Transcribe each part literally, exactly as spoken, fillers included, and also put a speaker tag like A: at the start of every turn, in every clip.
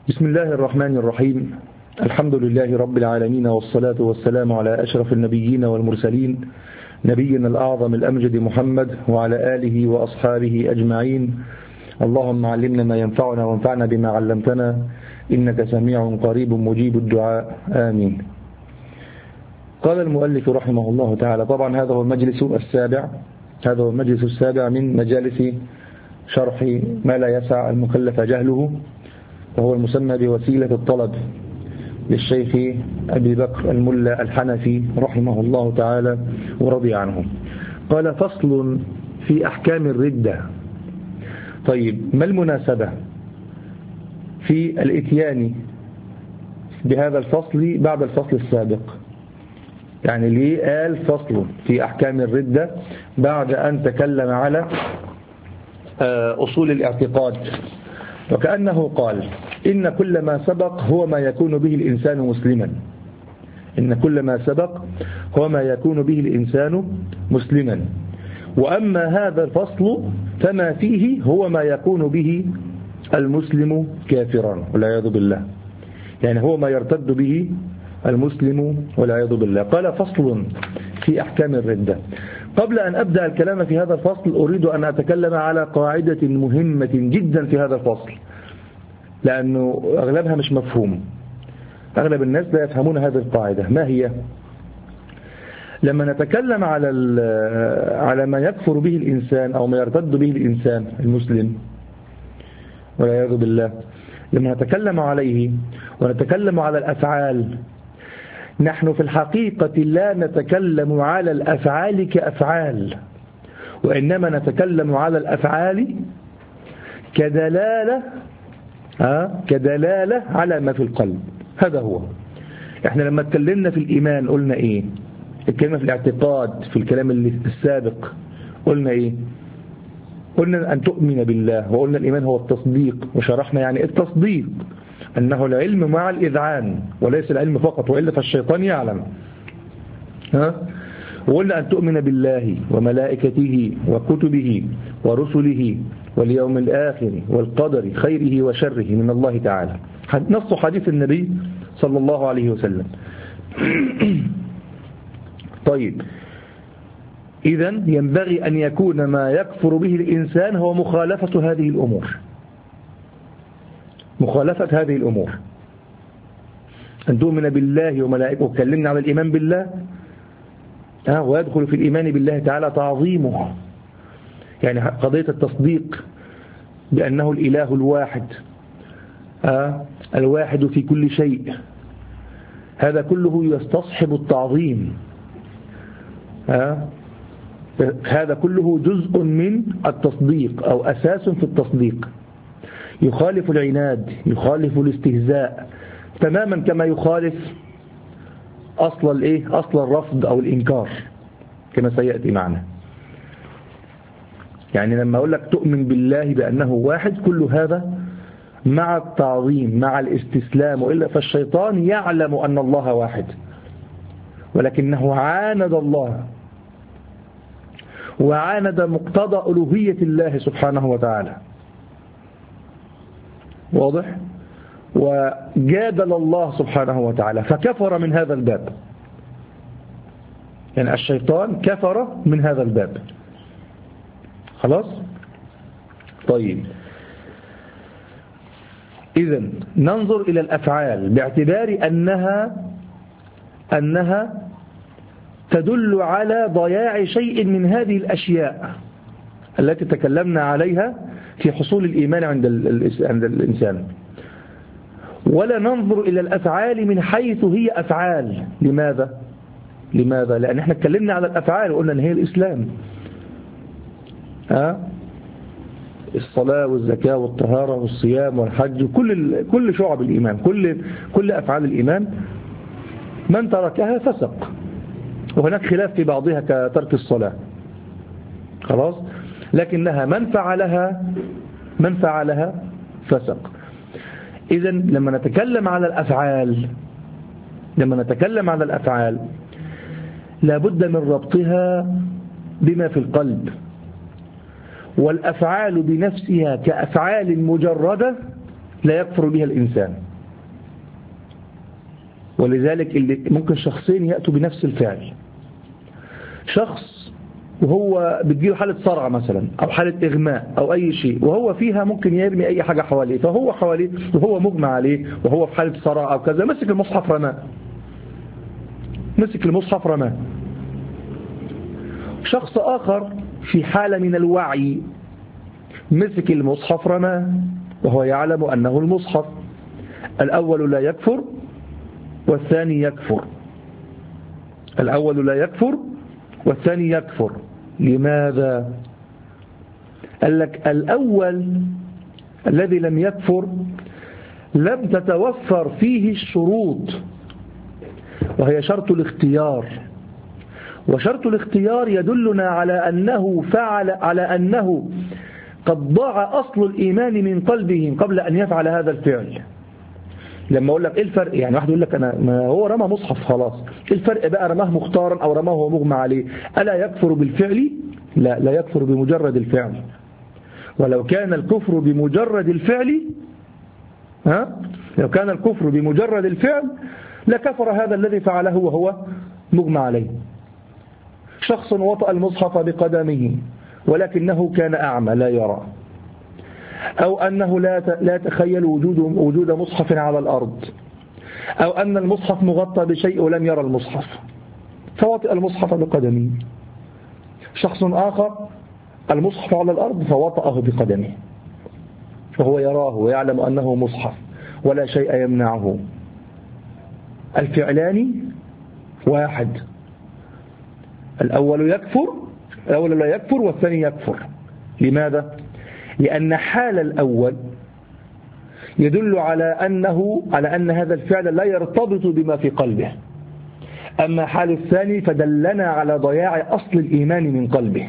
A: بسم الله الرحمن الرحيم. الحمد لله رب العالمين، والصلاة والسلام على أشرف النبيين والمرسلين، نبينا الأعظم الأمجد محمد وعلى آله وأصحابه أجمعين. اللهم علمنا ما ينفعنا وانفعنا بما علمتنا، إنك سميع قريب مجيب الدعاء، آمين. قال المؤلف رحمه الله تعالى، طبعا هذا هو المجلس السابع هذا هو المجلس السابع من مجالس شرح ما لا يسع المكلف جهله، وهو المسمى بوسيلة الطلب للشيخ أبي بكر الملا الحنفي رحمه الله تعالى ورضي عنه. قال: فصل في أحكام الردة. طيب، ما المناسبة في الاتيان بهذا الفصل بعد الفصل السابق؟ يعني ليه قال فصل في أحكام الردة بعد أن تكلم على أصول الاعتقاد؟ وكأنه قال: إن كل ما سبق هو ما يكون به الإنسان مسلما إن كل ما سبق هو ما يكون به الإنسان مسلما وأما هذا الفصل فما فيه هو ما يكون به المسلم كافرا والعياذ بالله. يعني هو ما يرتد به المسلم والعياذ بالله. قال: فصل في أحكام الردة. قبل أن أبدأ الكلام في هذا الفصل أريد أن أتكلم على قاعدة مهمة جدا في هذا الفصل، لأنه أغلبها مش مفهوم. أغلب الناس لا يفهمون هذه القاعدة. ما هي؟ لما نتكلم على على ما يكفر به الإنسان أو ما يرتد به الإنسان المسلم والعياذ بالله، لما نتكلم عليه ونتكلم على الأفعال، نحن في الحقيقة لا نتكلم على الأفعال كأفعال، وإنما نتكلم على الأفعال كدلالة ها كدلالة على ما في القلب. هذا هو. احنا لما اتكلمنا في الإيمان قلنا ايه؟ اتكلمنا في الاعتقاد في الكلام اللي السابق قلنا ايه؟ قلنا أن تؤمن بالله، وقلنا الإيمان هو التصديق، وشرحنا يعني التصديق أنه العلم مع الإذعان وليس العلم فقط، وإلا فالشيطان يعلم. ها؟ وقلنا أن تؤمن بالله وملائكته وكتبه ورسله واليوم الآخر والقدر خيره وشره من الله تعالى، نص حديث النبي صلى الله عليه وسلم. طيب، إذن ينبغي أن يكون ما يكفر به الإنسان هو مخالفة هذه الأمور مخالفة هذه الأمور أن تؤمن بالله وملائكته. وكلمنا على الإيمان بالله، ها ويدخل في الإيمان بالله تعالى تعظيمه، يعني قضية التصديق بأنه الإله الواحد، ها الواحد في كل شيء، هذا كله يستصحب التعظيم. ها هذا كله جزء من التصديق أو أساس في التصديق، يخالف العناد، يخالف الاستهزاء تماما، كما يخالف أصل الإيه؟ أصل الرفض أو الإنكار، كما سيأتي معنا. يعني لما أقول لك تؤمن بالله بأنه واحد، كل هذا مع التعظيم مع الاستسلام، وإلا فالشيطان يعلم أن الله واحد، ولكنه عاند الله وعاند مقتضى ألوهية الله سبحانه وتعالى، واضح؟ وجادل الله سبحانه وتعالى فكفر من هذا الباب. يعني الشيطان كفر من هذا الباب. خلاص؟ طيب، إذن ننظر إلى الأفعال باعتبار أنها أنها تدل على ضياع شيء من هذه الأشياء التي تكلمنا عليها في حصول الإيمان عند عند الإنسان. ولا ننظر إلى الأفعال من حيث هي أفعال. لماذا؟ لماذا؟ لأن احنا اتكلمنا على الأفعال وقلنا أن هي الإسلام، ها الصلاة والزكاة والطهارة والصيام والحج، كل كل شعب الإيمان، كل كل أفعال الإيمان، من تركها فسق. وهناك خلاف في بعضها كترك الصلاة، خلاص، لكنها من فعلها من فعلها فسق. إذن لما نتكلم على الأفعال لما نتكلم على الأفعال لابد من ربطها بما في القلب. والأفعال بنفسها كأفعال مجردة لا يكفر بها الإنسان. ولذلك اللي ممكن شخصين يأتوا بنفس الفعل، شخص وهو بتجيله حالة صرع مثلا أو حالة إغماء أو أي شيء، وهو فيها ممكن يرمي أي حاجة حواليه، فهو حواليه وهو مجمع عليه وهو في حالة صرع أو كذا، مسك المصحف رماه، مسك المصحف رماه. شخص آخر في حالة من الوعي مسك المصحف رماه وهو يعلم أنه المصحف. الأول لا يكفر والثاني يكفر، الأول لا يكفر والثاني يكفر. لماذا؟ قال لك الأول الذي لم يكفر لم تتوفر فيه الشروط، وهي شرط الاختيار، وشرط الاختيار يدلنا على أنه فعل على أنه قد ضاع أصل الإيمان من قلبه قبل أن يفعل هذا الفعل. لما أقول لك إيه الفرق؟ يعني واحد يقول لك أنا ما هو رمى مصحف خلاص، إيه الفرق بقى رماه مختارا أو رماه هو مغمى عليه؟ ألا يكفر بالفعل؟ لا، لا يكفر بمجرد الفعل. ولو كان الكفر بمجرد الفعل، ها؟ لو كان الكفر بمجرد الفعل لكفر هذا الذي فعله وهو مغمى عليه. شخص وطأ المصحف بقدمه ولكنه كان أعمى لا يرى، أو أنه لا لا تخيل وجود وجود مصحف على الأرض، أو أن المصحف مغطى بشيء ولم يرى المصحف فوطئ المصحف بقدمه. شخص آخر المصحف على الأرض فوطأه بقدمه فهو يراه ويعلم أنه مصحف ولا شيء يمنعه. الفعلان واحد، الأول يكفر، الأول لا يكفر والثاني يكفر. لماذا؟ لأن حال الأول يدل على أنه على أن هذا الفعل لا يرتبط بما في قلبه، أما حال الثاني فدلنا على ضياع أصل الإيمان من قلبه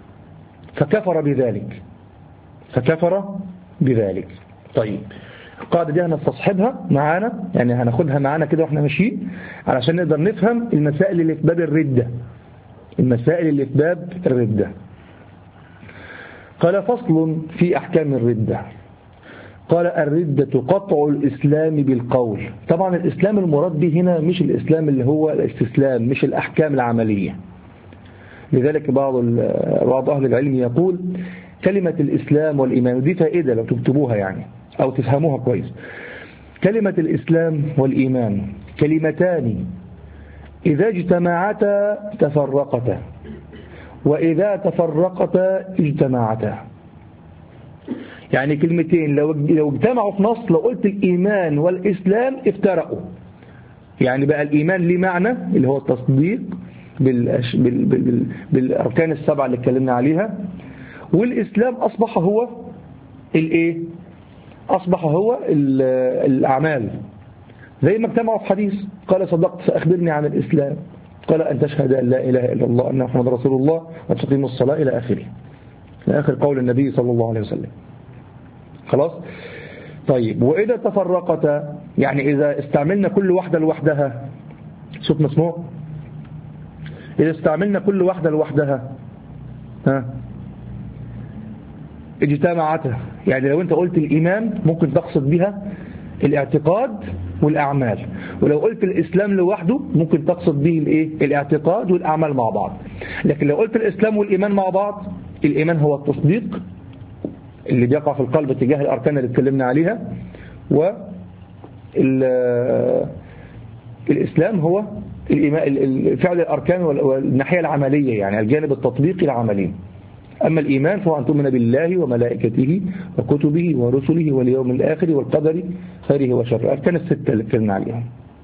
A: فكفر بذلك، فكفر بذلك. طيب القاعدة دي هنستصحبها معانا، يعني هناخدها معانا كده واحنا ماشيين علشان نقدر نفهم المسائل اللي في باب الردة، المسائل اللي في باب الردة. قال فصل في أحكام الردة. قال الردة قطع الإسلام بالقول. طبعا الإسلام المراد به هنا مش الإسلام اللي هو الاستسلام، مش الأحكام العملية. لذلك بعض بعض أهل العلم يقول كلمة الإسلام والإيمان، ودي فائدة لو تكتبوها يعني أو تفهموها كويس. كلمة الإسلام والإيمان كلمتان إذا اجتمعتا تفرقتا، وإذا تفرقتا اجتمعتا. يعني كلمتين لو لو اجتمعوا في نص، لو قلت الإيمان والإسلام افترقوا، يعني بقى الإيمان ليه معنى اللي هو التصديق بالأش... بال... بال... بالأركان السبعة اللي اتكلمنا عليها، والإسلام أصبح هو الإيه؟ أصبح هو الأعمال. زي ما اجتمعوا في حديث قال صدقت فأخبرني عن الإسلام، قال أن تشهد أن لا إله إلا الله أن محمد رسول الله وتقيم الصلاة إلى آخره، إلى آخر قول النبي صلى الله عليه وسلم. خلاص. طيب وإذا تفرقت، يعني إذا استعملنا كل واحدة لوحدها، صوت مسموع، إذا استعملنا كل واحدة لوحدها ها اجتمعتها. يعني لو أنت قلت الإيمان ممكن تقصد بها الاعتقاد والأعمال، ولو قلت الإسلام لوحده ممكن تقصد به الايه؟ الاعتقاد والأعمال مع بعض. لكن لو قلت الإسلام والإيمان مع بعض، الإيمان هو التصديق اللي بيقع في القلب تجاه الأركان اللي اتكلمنا عليها، والإسلام هو فعل الأركان والناحية العملية، يعني الجانب التطبيقي العملي. أما الإيمان فهو أن تؤمن بالله وملائكته وكتبه ورسله واليوم الآخر والقدر خيره وشره، الأركان الستة اللي اتكلمنا عليها.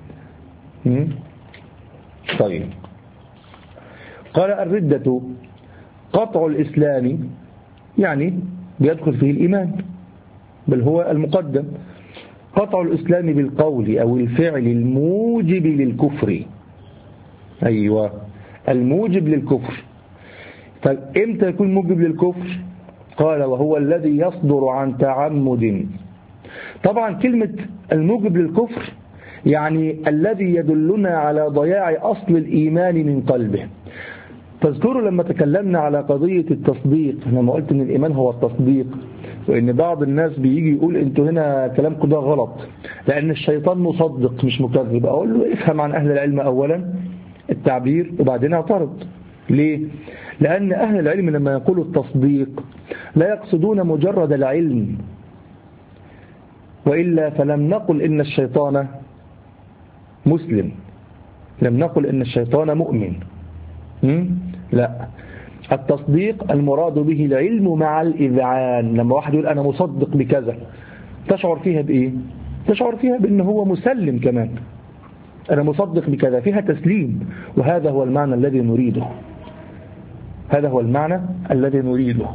A: طيب قال الردة قطع الإسلام، يعني بيدخل فيه الإيمان بل هو المقدم. قطع الإسلام بالقول أو الفعل الموجب للكفر. أيوة الموجب للكفر. طيب إمتى يكون موجب للكفر؟ قال وهو الذي يصدر عن تعمد. طبعا كلمة الموجب للكفر يعني الذي يدلنا على ضياع أصل الإيمان من قلبه. تذكروا لما تكلمنا على قضية التصديق، لما قلت ان الإيمان هو التصديق، وإن بعض الناس بيجي يقول أنتوا هنا كلامكم ده غلط لأن الشيطان مصدق مش مكذب. أقول له افهم عن أهل العلم أولا التعبير وبعدين اعترض. ليه؟ لأن أهل العلم لما يقولوا التصديق لا يقصدون مجرد العلم، وإلا فلم نقل إن الشيطان مسلم، لم نقل إن الشيطان مؤمن. لا، التصديق المراد به العلم مع الإذعان. لما واحد يقول أنا مصدق بكذا تشعر فيها بإيه؟ تشعر فيها بأنه هو مسلم كمان. أنا مصدق بكذا فيها تسليم، وهذا هو المعنى الذي نريده، هذا هو المعنى الذي نريده.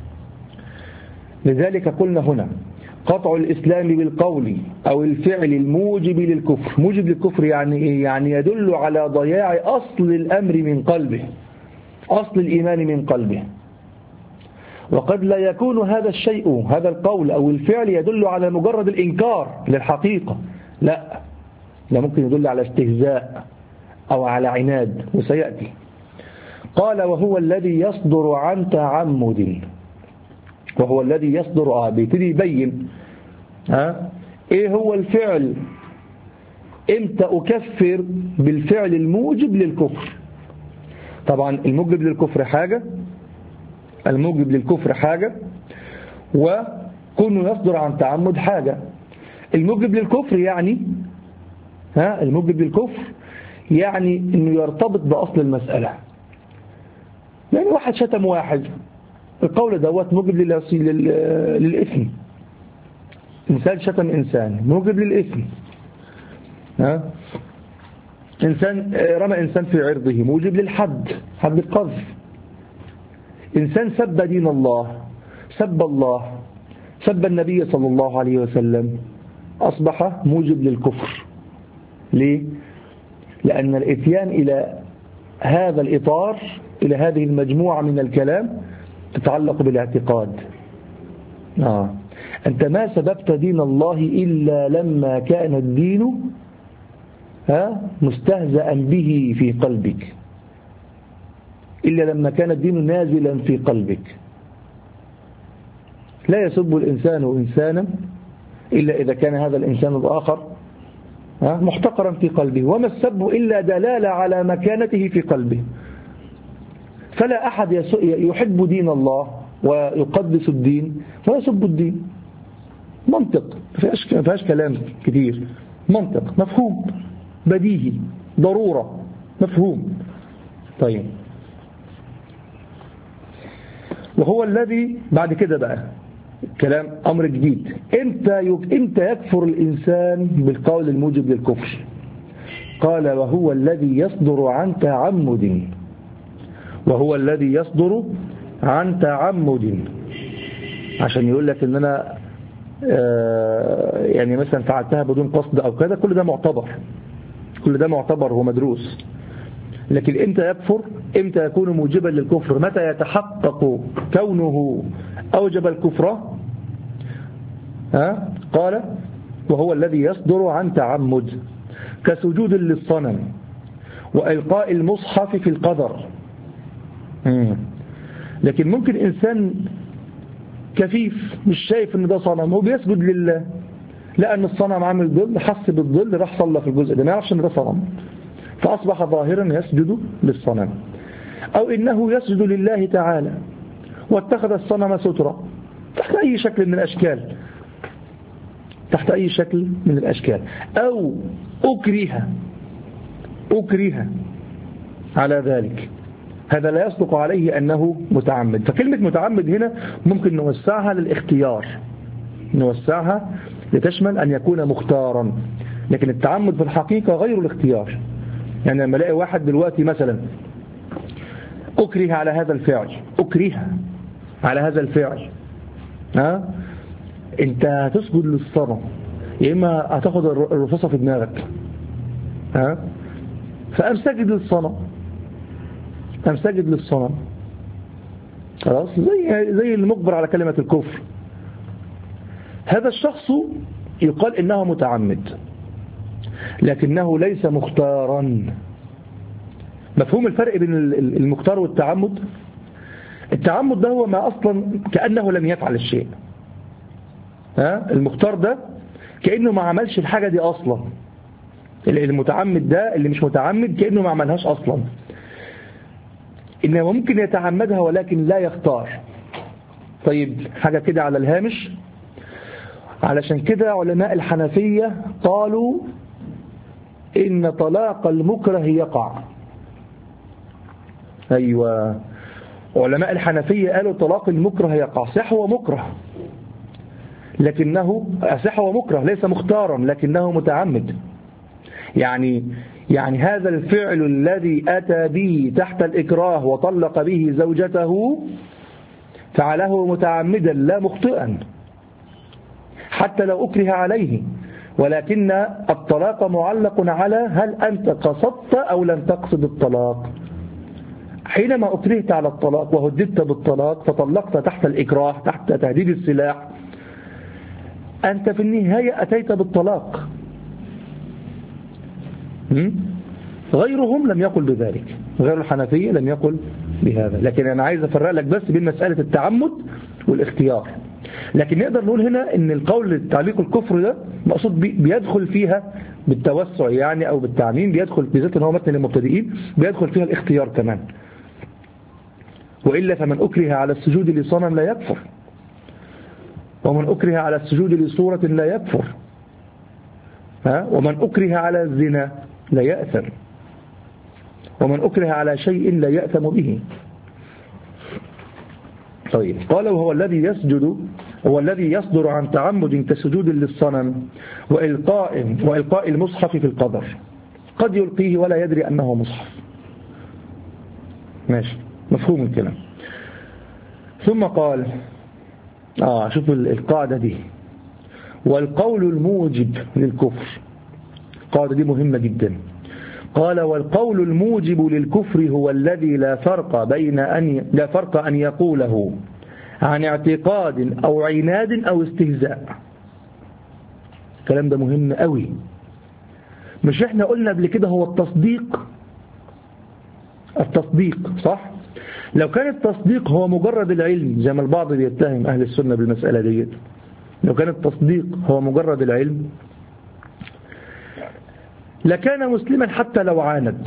A: لذلك قلنا هنا قطع الإسلام بالقول أو الفعل الموجب للكفر. موجب للكفر يعني إيه؟ يعني يدل على ضياع أصل الأمر من قلبه، أصل الإيمان من قلبه. وقد لا يكون هذا الشيء، هذا القول أو الفعل يدل على مجرد الإنكار للحقيقة، لا، ده ممكن يدل على استهزاء أو على عناد، وسيأتي. قال وهو الذي يصدر عن تعمد، وهو الذي يصدر آه بيبتدي يبين ها ايه هو الفعل، امتى اكفر بالفعل الموجب للكفر. طبعا الموجب للكفر حاجة، الموجب للكفر حاجة، وكونه يصدر عن تعمد حاجة. الموجب للكفر يعني ها الموجب للكفر يعني انه يرتبط بأصل المسألة. يعني واحد شتم واحد، القول دوت موجب للإثم. إنسان شتم إنسان موجب للإثم. ها؟ إنسان رمى إنسان في عرضه موجب للحد، حد القذف. إنسان سب دين الله، سب الله، سب النبي صلى الله عليه وسلم، أصبح موجب للكفر. ليه؟ لأن الإتيان إلى هذا الإطار، إلى هذه المجموعة من الكلام تتعلق بالاعتقاد. آه. أنت ما سببت دين الله إلا لما كان الدين ها مستهزأ به في قلبك، إلا لما كان الدين نازلا في قلبك. لا يسب الإنسان إنسانا إلا إذا كان هذا الإنسان الآخر ها محتقرا في قلبه، وما السب إلا دلالة على مكانته في قلبه. فلا أحد يحب دين الله ويقدس الدين ويسب الدين. منطق، ما فيهاش كلام كتير، منطق مفهوم بديهي ضرورة مفهوم. طيب، وهو الذي بعد كده بقى كلام أمر جديد. امتى امتى يكفر الإنسان بالقول الموجب للكفر؟ قال وهو الذي يصدر عن تعمد، وهو الذي يصدر عن تعمد، عشان يقول لك ان انا آه يعني مثلا فعلتها بدون قصد او كذا، كل ده معتبر، كل ده معتبر ومدروس. لكن امتى يكفر؟ امتى يكون موجبا للكفر؟ متى يتحقق كونه اوجب الكفر؟ ها؟ قال وهو الذي يصدر عن تعمد كسجود للصنم وإلقاء المصحف في القدر. مم. لكن ممكن إنسان كفيف مش شايف ان ده صنم، هو بيسجد لله، لأن الصنم عامل ظل، حس بالظل، راح صلى في الجزء ده، ما يعرفش ان ده صنم، فأصبح ظاهرا يسجد للصنم. أو إنه يسجد لله تعالى واتخذ الصنم سترة تحت أي شكل من الأشكال، تحت أي شكل من الأشكال. أو أكره أكره على ذلك، هذا لا يصدق عليه أنه متعمد. فكلمة متعمد هنا ممكن نوسعها للاختيار، نوسعها لتشمل أن يكون مختارا، لكن التعمد في الحقيقة غير الاختيار. يعني لما الاقي واحد دلوقتي مثلا أكره على هذا الفعل، أكره على هذا الفعل، ها انت هتسجد للصنم، يا إما هتاخد الرصاصة في دماغك، ها فأم سجد للصنم، أم سجد للصنم، خلاص، زي زي المجبر على كلمة الكفر. هذا الشخص يقال إنه متعمد، لكنه ليس مختارا. مفهوم الفرق بين المختار والتعمد؟ التعمد ده هو ما أصلا كأنه لم يفعل الشيء، ها المختار ده كأنه ما عملش الحاجة دي أصلا. المتعمد ده اللي مش متعمد كأنه ما عملهاش أصلا، إنه ممكن يتعمدها ولكن لا يختار. طيب حاجة كده على الهامش، علشان كده علماء الحنفية قالوا إن طلاق المكره يقع. أيوة، علماء الحنفية قالوا طلاق المكره يقع. صح هو مكره لكنه صح هو مكره ليس مختارا لكنه متعمد. يعني يعني هذا الفعل الذي أتى به تحت الإكراه وطلق به زوجته فعله متعمدا لا مخطئا حتى لو أكره عليه، ولكن الطلاق معلق على هل أنت قصدت أو لم تقصد الطلاق. حينما أكرهت على الطلاق وهددت بالطلاق فطلقت تحت الإكراه تحت تهديد السلاح، أنت في النهاية أتيت بالطلاق. غيرهم لم يقل بذلك، غير الحنفية لم يقل بهذا. لكن أنا عايز أفرق لك بس بين مسألة التعمد والاختيار. لكن نقدر نقول هنا ان القول تعليق الكفر ده مقصود بيدخل فيها بالتوسع يعني او بالتعميم، بيدخل بالذات ان هو متن للمبتدئين بيدخل فيها الاختيار كمان. وإلا فمن أكره على السجود لصنم لا يكفر، ومن أكره على السجود لصورة لا يكفر، ها؟ ومن أكره على الزنا لا يأثم، ومن أكره على شيء لا يأثم به. طيب قال وهو الذي يسجد هو الذي يصدر عن تعمد كسجود للصنم وإلقاء وإلقاء المصحف في القبر، قد يلقيه ولا يدري أنه مصحف. ماشي، مفهوم الكلام. ثم قال آه شوف القاعدة دي، والقول الموجب للكفر. القاعدة دي مهمة جدا. قال والقول الموجب للكفر هو الذي لا فرق بين أن لا فرق أن يقوله عن اعتقاد أو عناد أو استهزاء. الكلام ده مهم قوي. مش احنا قلنا قبل كده هو التصديق التصديق صح؟ لو كان التصديق هو مجرد العلم زي ما البعض بيتهم أهل السنة بالمسألة دي، لو كان التصديق هو مجرد العلم لكان مسلما حتى لو عاند.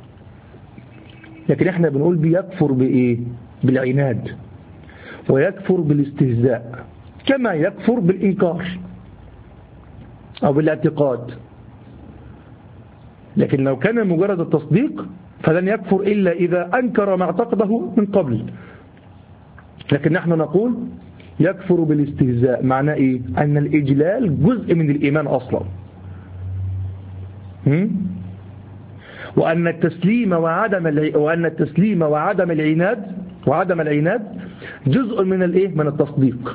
A: لكن احنا بنقول بيكفر بإيه؟ بالعناد، ويكفر بالاستهزاء، كما يكفر بالإنكار أو بالاعتقاد. لكن لو كان مجرد التصديق فلن يكفر إلا إذا أنكر ما اعتقده من قبل. لكن نحن نقول يكفر بالاستهزاء. معناه إيه؟ أن الإجلال جزء من الإيمان أصلا، وأن التسليم وعدم الع... وأن التسليم وعدم العناد وعدم العناد جزء من الإيه؟ من التصديق.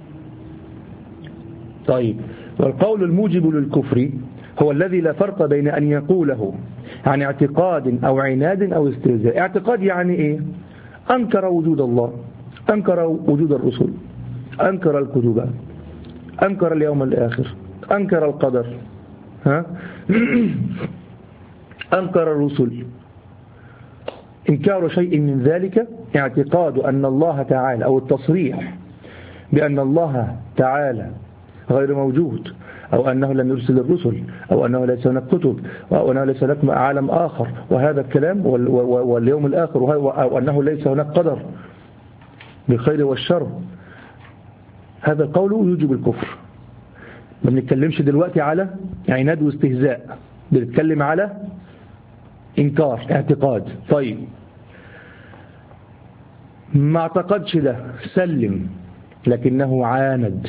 A: طيب والقول الموجب للكفر هو الذي لا فرق بين أن يقوله عن اعتقاد أو عناد أو استهزاء. اعتقاد يعني إيه؟ أنكر وجود الله، أنكر وجود الرسل، أنكر الكتب، أنكر اليوم الآخر، أنكر القدر، ها؟ أنكر الرسل. إنكار شيء من ذلك اعتقاد أن الله تعالى أو التصريح بأن الله تعالى غير موجود، أو أنه لم يرسل الرسل، أو أنه ليس هناك كتب، أو أنه ليس هناك عالم آخر وهذا الكلام واليوم الآخر، أو أنه ليس هناك قدر بالخير والشر. هذا القول يوجب الكفر. ما بنتكلمش دلوقتي على عناد واستهزاء، بنتكلم على إنكار اعتقاد. طيب ما اعتقدش ده، سلم، لكنه عاند.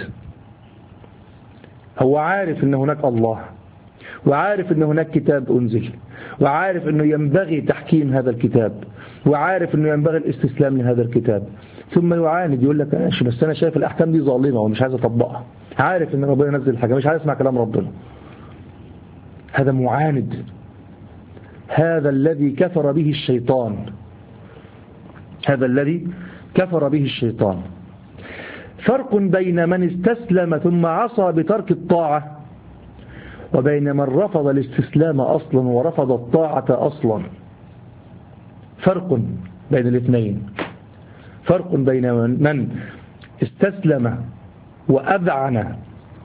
A: هو عارف ان هناك الله، وعارف ان هناك كتاب انزل، وعارف انه ينبغي تحكيم هذا الكتاب، وعارف انه ينبغي الاستسلام لهذا الكتاب، ثم يعاند يقول لك ماشي بس انا شايف الاحكام دي ظالمه ومش عايز اطبقها. عارف ان ربنا نزل الحاجه، مش عايز اسمع كلام ربنا. هذا معاند. هذا الذي كفر به الشيطان، هذا الذي كفر به الشيطان. فرق بين من استسلم ثم عصى بترك الطاعة وبين من رفض الاستسلام أصلا ورفض الطاعة أصلا. فرق بين الاثنين. فرق بين من استسلم وأذعن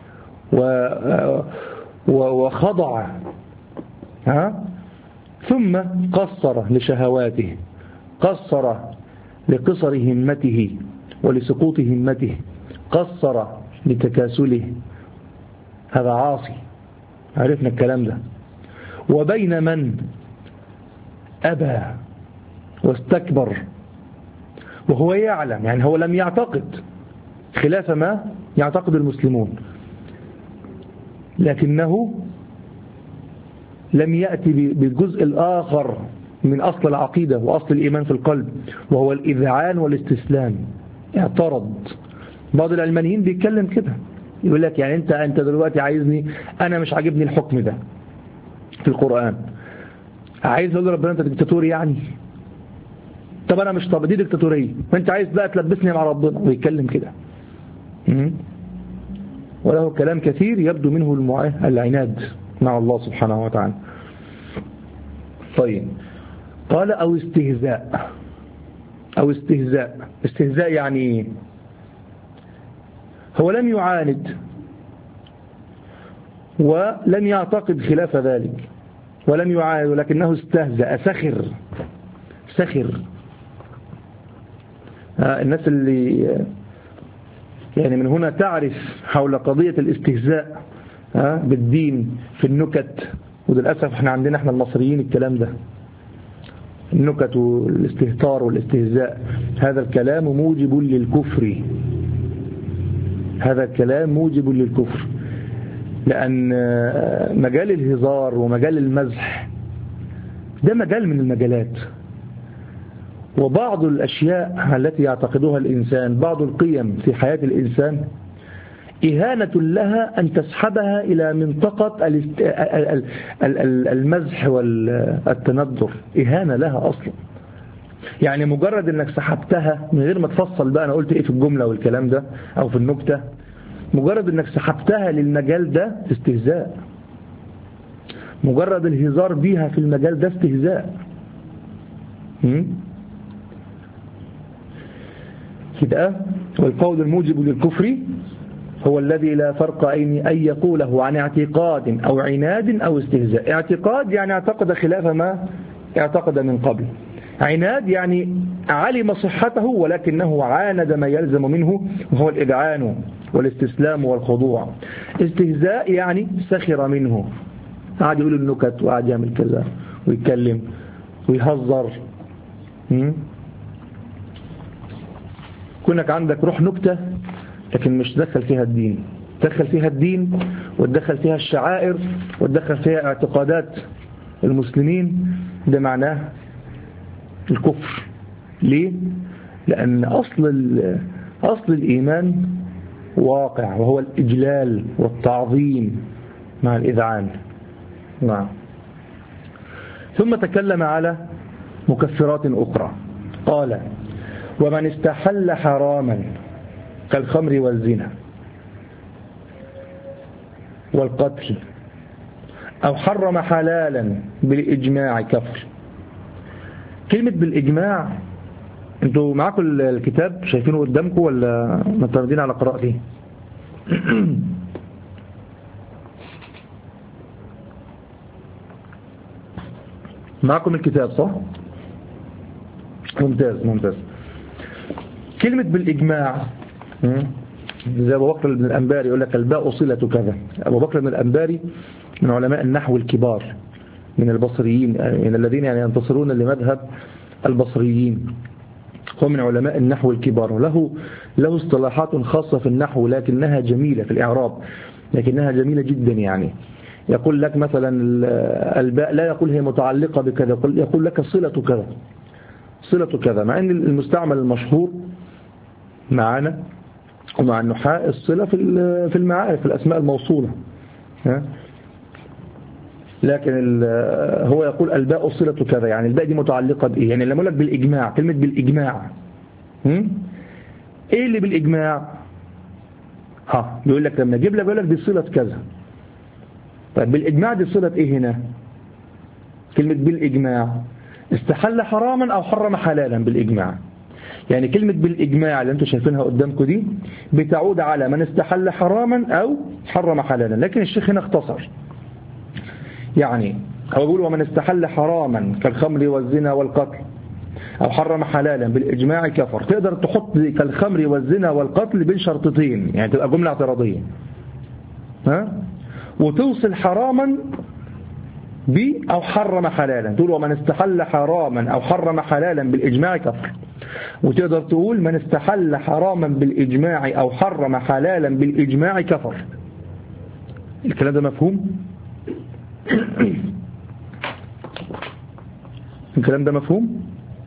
A: وخضع، ها؟ ثم قصر لشهواته، قصر لقصر همته ولسقوط همته، قصر لتكاسله، هذا عاصي، عرفنا الكلام ده. وبين من أبى واستكبر وهو يعلم، يعني هو لم يعتقد خلاف ما يعتقد المسلمون، لكنه لم يأتي بالجزء الآخر من أصل العقيدة وأصل الإيمان في القلب، وهو الإذعان والاستسلام. اعترض. بعض العلمانيين بيتكلم كده، يقول لك يعني أنت أنت دلوقتي عايزني، أنا مش عاجبني الحكم ده في القرآن، عايز أقول ربنا أنت دكتاتوري يعني؟ طب أنا مش، طب دي دكتاتورية، وأنت عايز بقى تلبسني مع ربنا، ويتكلم كده. وله كلام كثير يبدو منه العناد مع الله سبحانه وتعالى. طيب، قال أو استهزاء. أو استهزاء، استهزاء يعني إيه؟ هو لم يعاند ولم يعتقد خلاف ذلك، ولم يعاند ولكنه استهزأ، سخر سخر. الناس اللي يعني من هنا تعرف حول قضية الاستهزاء بالدين في النكت، وللأسف احنا عندنا احنا المصريين الكلام ده، النكت والاستهتار والاستهزاء، هذا الكلام موجب للكفر، هذا الكلام موجب للكفر، لأن مجال الهزار ومجال المزح ده مجال من المجالات، وبعض الأشياء التي يعتقدها الإنسان، بعض القيم في حياة الإنسان إهانة لها أن تسحبها إلى منطقة المزح والتندر، إهانة لها أصلا. يعني مجرد أنك سحبتها من غير ما تفصل بقى أنا قلت إيه في الجملة والكلام ده أو في النكتة، مجرد أنك سحبتها للمجال ده استهزاء، مجرد الهزار بيها في المجال ده استهزاء. كده. والقول الموجب للكفر هو الذي لا فرق أن يقوله عن اعتقاد أو عناد أو استهزاء. اعتقاد يعني اعتقد خلاف ما اعتقد من قبل، عناد يعني علم صحته ولكنه عاند ما يلزم منه وهو الإذعان والاستسلام والخضوع. استهزاء يعني سخر منه، قاعد يقول النكت وقاعد يعمل كذا ويتكلم ويهزر. كونك عندك روح نكتة لكن مش تدخل فيها الدين، تدخل فيها الدين وتدخل فيها الشعائر وتدخل فيها اعتقادات المسلمين، ده معناه الكفر. ليه؟ لأن أصل أصل الإيمان واقع، وهو الإجلال والتعظيم مع الإذعان. نعم. ثم تكلم على مكفرات أخرى، قال ومن استحل حراما كالخمر والزنا والقتل أو حرم حلالا بالإجماع كفر. كلمة بالإجماع، انتوا معاكم الكتاب شايفينه قدامكم ولا معتمدين على قراءته؟ معاكم الكتاب صح؟ ممتاز ممتاز. كلمة بالإجماع زي أبو بكر بن الأنباري يقول لك الباء صلة كذا. أبو بكر بن الأنباري من علماء النحو الكبار من البصريين، من الذين يعني ينتصرون لمذهب البصريين، هو من علماء النحو الكبار، وله له اصطلاحات خاصة في النحو لكنها جميلة في الإعراب، لكنها جميلة جدا. يعني يقول لك مثلا الباء لا يقول هي متعلقة بكذا، يقول لك صلة كذا، صلة كذا، مع أن المستعمل المشهور معنا ومع النحاء الصلة في المعارف في الأسماء الموصولة، لكن هو يقول الباء صلة كذا، يعني الباء دي متعلقة بإيه؟ يعني لما يقول لك بالإجماع، كلمة بالإجماع إيه اللي بالإجماع؟ ها بيقول لك لما يجيب لك بيقول لك دي صلة كذا. طيب بالإجماع دي صلة إيه هنا؟ كلمة بالإجماع استحل حراما أو حرم حلالا بالإجماع، يعني كلمة بالإجماع اللي انتم شايفينها قدامكم دي بتعود على من استحل حراما أو حرم حلالا، لكن الشيخ هنا اختصر. يعني هو بيقول ومن استحل حراما كالخمر والزنا والقتل أو حرم حلالا بالإجماع كفر. تقدر تحط كالخمر والزنا والقتل بين شرطتين، يعني تبقى جملة اعتراضية، ها؟ وتوصل حراما ب أو حرم حلالا، تقول ومن استحل حراما أو حرم حلالا بالإجماع كفر. وتقدر تقول من استحل حراما بالإجماع أو حرم حلالا بالإجماع كفر. الكلام ده مفهوم؟ الكلام ده مفهوم؟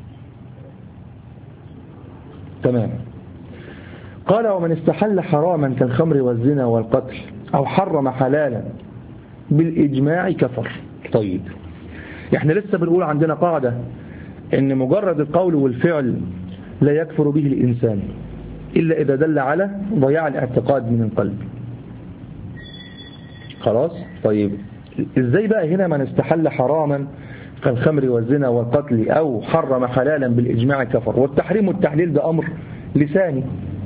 A: تمام. قال ومن استحل حراما كالخمر والزنا والقتل أو حرم حلالا بالإجماع كفر. طيب احنا لسه بنقول عندنا قاعدة ان مجرد القول والفعل لا يكفر به الإنسان إلا إذا دل على ضياع الاعتقاد من القلب. خلاص؟ طيب ازاي بقى هنا من استحل حراما كالخمر والزنا والقتل أو حرم حلالا بالإجماع كفر؟ والتحريم والتحليل ده أمر لساني.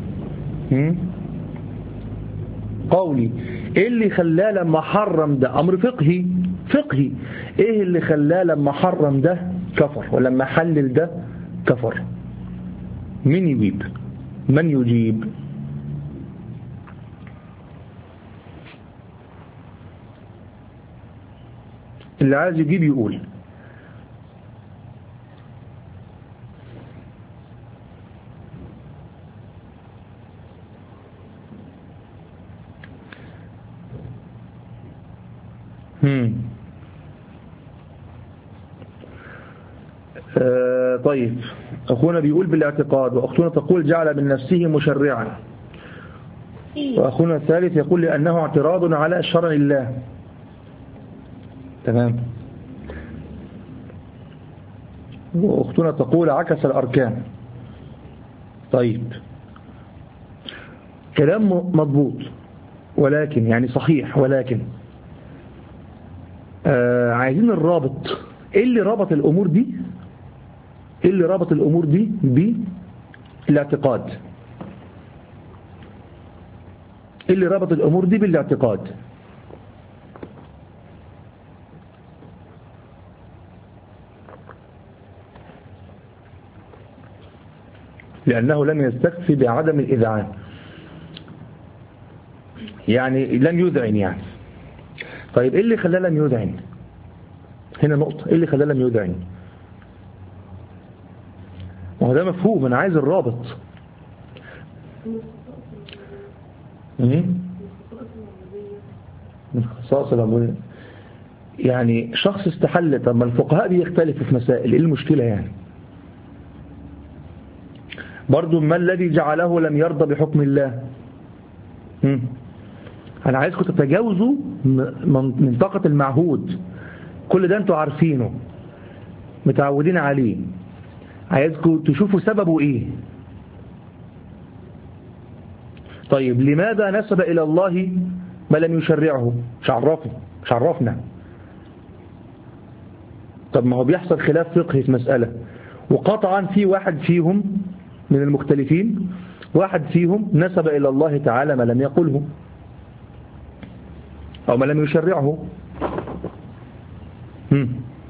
A: قولي ايه اللي خلاه لما حرم ده؟ أمر فقهي فقهي. ايه اللي خلاه لما حرم ده كفر ولما حلل ده كفر؟ من يجيب؟ من يجيب؟ اللي عايز يجيب يقول. هم. آه طيب أخونا بيقول بالاعتقاد، وأختنا تقول جعل من نفسه مشرعا، وأخونا الثالث يقول لأنه اعتراض على شرع الله. تمام. وأختنا تقول عكس الأركان. طيب كلام مضبوط ولكن يعني صحيح، ولكن آه عايزين الرابط. ايه اللي رابط الامور دي؟ ايه اللي رابط الامور دي بالاعتقاد؟ ايه اللي رابط الامور دي بالاعتقاد؟ لأنه لم يستكفي بعدم الإذعان، يعني لم يذعن يعني. طيب ايه اللي خلاه لم يذعن؟ هنا نقطة، ايه اللي خلاه لم يذعن؟ وهذا ده مفهوم، انا عايز الرابط. من خصائص العبودية يعني شخص استحل. طب ما الفقهاء بيختلفوا في مسائل، ايه المشكلة يعني؟ برضو ما الذي جعله لم يرضى بحكم الله؟ مم. أنا عايزكم تتجاوزوا منطقة المعهود. كل ده أنتوا عارفينه متعودين عليه، عايزكم تشوفوا سببه إيه. طيب لماذا نسب إلى الله ما لم يشرعه؟ مش عرفنا مش عرفنا طب ما هو بيحصل خلاف فقهي في مسألة، وقطعا في واحد فيهم من المختلفين، واحد فيهم نسب إلى الله تعالى ما لم يقله أو ما لم يشرعه. هم.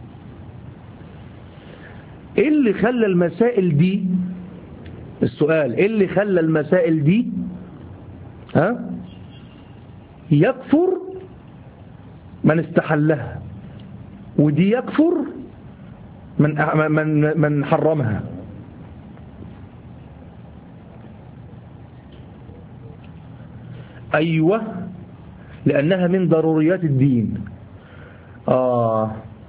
A: إيه اللي خلى المسائل دي، السؤال إيه اللي خلى المسائل دي ها يكفر من استحلها، ودي يكفر من من من حرمها؟ أيوة لأنها من ضروريات الدين. آه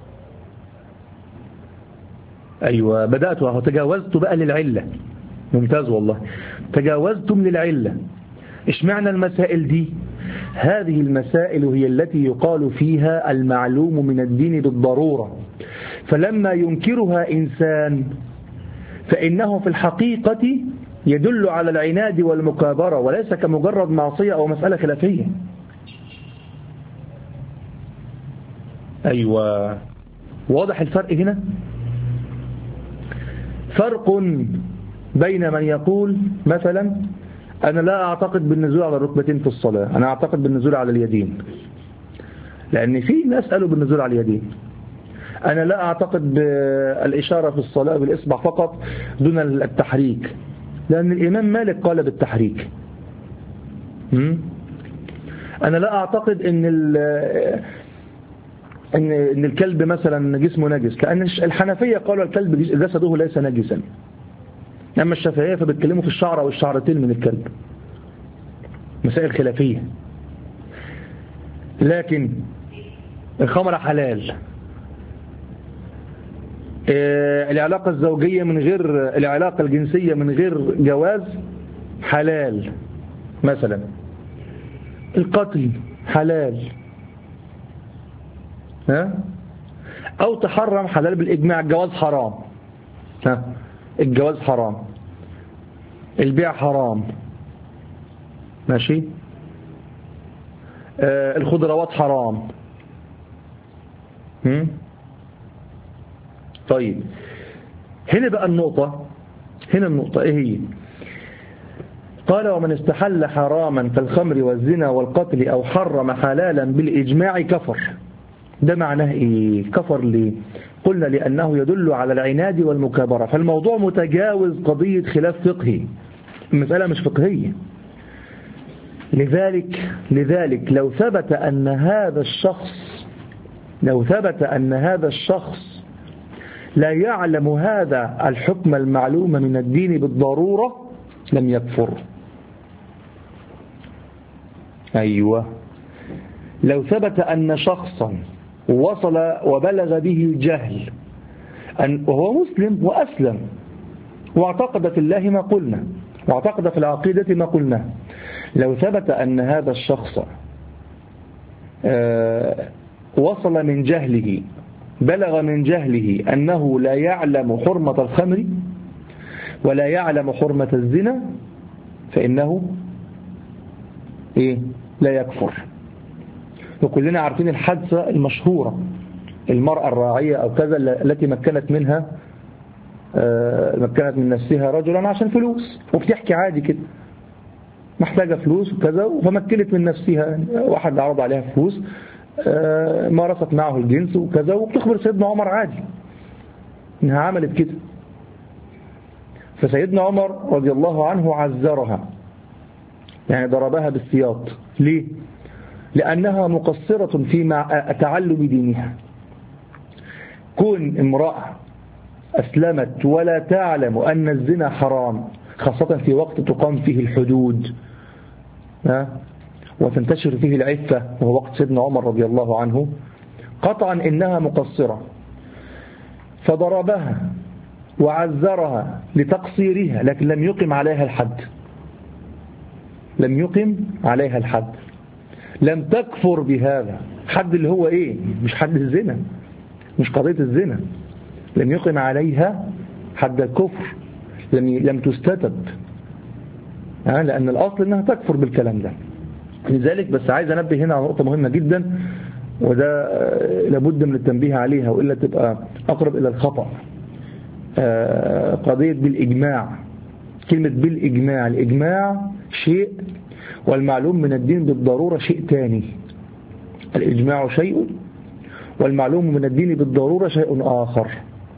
A: أيوة بدأت أهو، تجاوزت بقى للعلة. ممتاز والله، تجاوزتم للعلة. اشمعنى المسائل دي؟ هذه المسائل هي التي يقال فيها المعلوم من الدين بالضرورة، فلما ينكرها إنسان فإنه في الحقيقة يدل على العناد والمكابرة، وليس كمجرد معصية أو مسألة خلافية. أيوة واضح الفرق هنا؟ فرق بين من يقول مثلا أنا لا أعتقد بالنزول على الركبتين في الصلاة، أنا أعتقد بالنزول على اليدين، لأن في ناس قالوا بالنزول على اليدين. أنا لا أعتقد بالإشارة في الصلاة بالإصبع فقط دون التحريك، لأن الإمام مالك قال بالتحريك. أنا لا أعتقد إن إن إن الكلب مثلا جسمه نجس، لأن الحنفية قالوا الكلب جسده ليس نجسا، أما الشافعية فبيتكلموا في الشعر أو الشعرتين من الكلب، مسائل خلافية. لكن الخمر حلال، العلاقة الزوجية من غير العلاقة الجنسية من غير جواز حلال مثلا، القتل حلال، ها؟ أو تحرم حلال بالإجماع، الجواز حرام، ها؟ الجواز حرام، البيع حرام، ماشي، آه الخضروات حرام. هم؟ طيب هنا بقى النقطة، هنا النقطة ايه هي؟ قال ومن استحل حراما كالخمر والزنا والقتل أو حرم حلالا بالإجماع كفر. ده معناه ايه؟ كفر ليه؟ قلنا لأنه يدل على العناد والمكابرة، فالموضوع متجاوز قضية خلاف فقهي، المسألة مش فقهية. لذلك لذلك لو ثبت أن هذا الشخص لو ثبت أن هذا الشخص لا يعلم هذا الحكم المعلوم من الدين بالضرورة لم يكفر. أيوة، لو ثبت أن شخصا وصل وبلغ به الجهل أن وهو مسلم وأسلم واعتقد في الله ما قلنا واعتقد في العقيدة ما قلنا، لو ثبت أن هذا الشخص وصل من جهله بلغ من جهله أنه لا يعلم حرمة الخمر ولا يعلم حرمة الزنا فإنه إيه؟ لا يكفر. وكلنا عارفين الحادثة المشهورة، المرأة الراعية أو كذا التي مكنت منها مكنت من نفسها رجلا عشان فلوس، وبتحكي عادي كده محتاجة فلوس وكذا، فمكنت من نفسها، واحد عرض عليها فلوس، مارست معه الجنس وكذا، وبتخبر سيدنا عمر عادي انها عملت كده. فسيدنا عمر رضي الله عنه عزرها، يعني ضربها بالسياط. ليه؟ لأنها مقصرة في تعلم دينها. كون امرأة أسلمت ولا تعلم أن الزنا حرام، خاصة في وقت تقام فيه الحدود وتنتشر فيه العفة وهو وقت سيدنا عمر رضي الله عنه، قطعا إنها مقصرة، فضربها وعزرها لتقصيرها، لكن لم يقم عليها الحد لم يقم عليها الحد لم تكفر بهذا حد اللي هو إيه؟ مش حد الزنا، مش قضية الزنا، لم يقم عليها حد الكفر، لم لم تستتب، لأن الأصل أنها تكفر بالكلام ده. لذلك بس عايز أنبه هنا على نقطة مهمة جدا، وده لابد من التنبيه عليها وإلا تبقى أقرب إلى الخطأ. قضية بالإجماع، كلمة بالإجماع، الإجماع شيء والمعلوم من الدين بالضرورة شيء تاني. الإجماع شيء والمعلوم من الدين بالضرورة شيء آخر.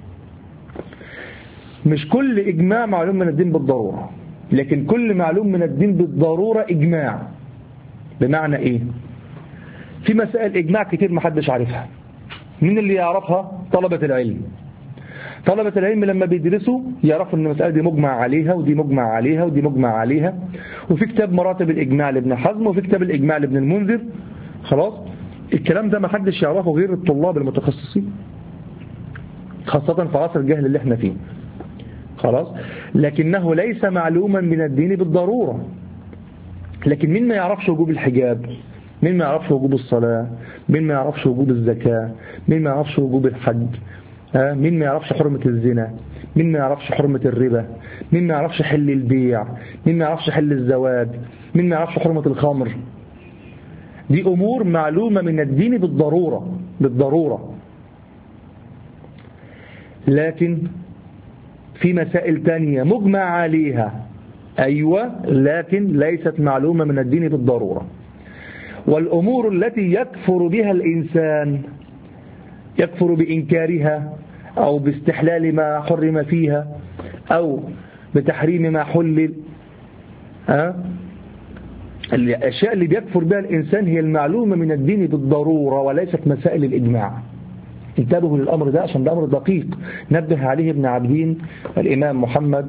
A: مش كل إجماع معلوم من الدين بالضرورة، لكن كل معلوم من الدين بالضرورة إجماع. بمعنى إيه؟ في مسائل إجماع كتير محدش عارفها. مين اللي يعرفها؟ طلبة العلم. طلبة العلم لما بيدرسوا يعرفوا ان المسألة دي مجمع عليها ودي مجمع عليها ودي مجمع عليها، وفي كتاب مراتب الإجماع لابن حزم وفي كتاب الإجماع لابن المنذر. خلاص، الكلام ده محدش يعرفه غير الطلاب المتخصصين، خاصة في عصر الجهل اللي احنا فيه. خلاص، لكنه ليس معلوما من الدين بالضرورة. لكن مين ما يعرفش وجوب الحجاب؟ مين ما يعرفش وجوب الصلاة؟ مين ما يعرفش وجوب الزكاة؟ مين ما يعرفش وجوب الحج؟ مين ما يعرفش حرمة الزنا؟ مين ما يعرفش حرمة الربا؟ مين ما يعرفش حل البيع؟ مين ما يعرفش حل الزواج؟ مين ما يعرفش حرمة الخمر؟ دي أمور معلومة من الدين بالضرورة بالضرورة. لكن في مسائل تانية مجمع عليها، أيوة، لكن ليست معلومة من الدين بالضرورة. والأمور التي يكفر بها الإنسان، يكفر بإنكارها أو باستحلال ما حرم فيها أو بتحريم ما حلل، أه؟ الأشياء اللي بيكفر بها الإنسان هي المعلومة من الدين بالضرورة وليست مسائل الإجماع. انتبهوا للأمر ده عشان ده أمر دقيق نبه عليه ابن عابدين الإمام محمد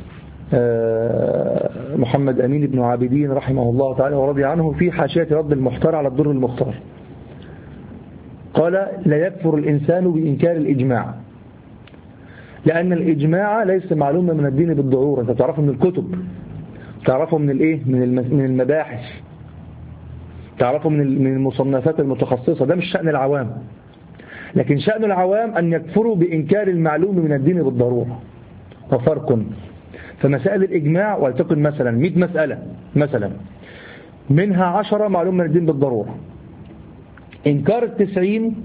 A: محمد أمين بن عابدين رحمه الله تعالى ورضي عنه في حاشية رد المحتار على الدر المختار. قال: لا يكفر الإنسان بإنكار الإجماع، لأن الإجماع ليس معلومة من الدين بالضرورة. أنت تعرفه من الكتب، تعرفه من الإيه؟ من المباحث، تعرفه من المصنفات المتخصصة. ده مش شأن العوام، لكن شأن العوام أن يكفروا بإنكار المعلوم من الدين بالضرورة. وفرق. فمسائل الإجماع ولتكن مثلا مئة مسألة مثلا، منها عشرة معلوم من الدين بالضرورة. إنكار التسعين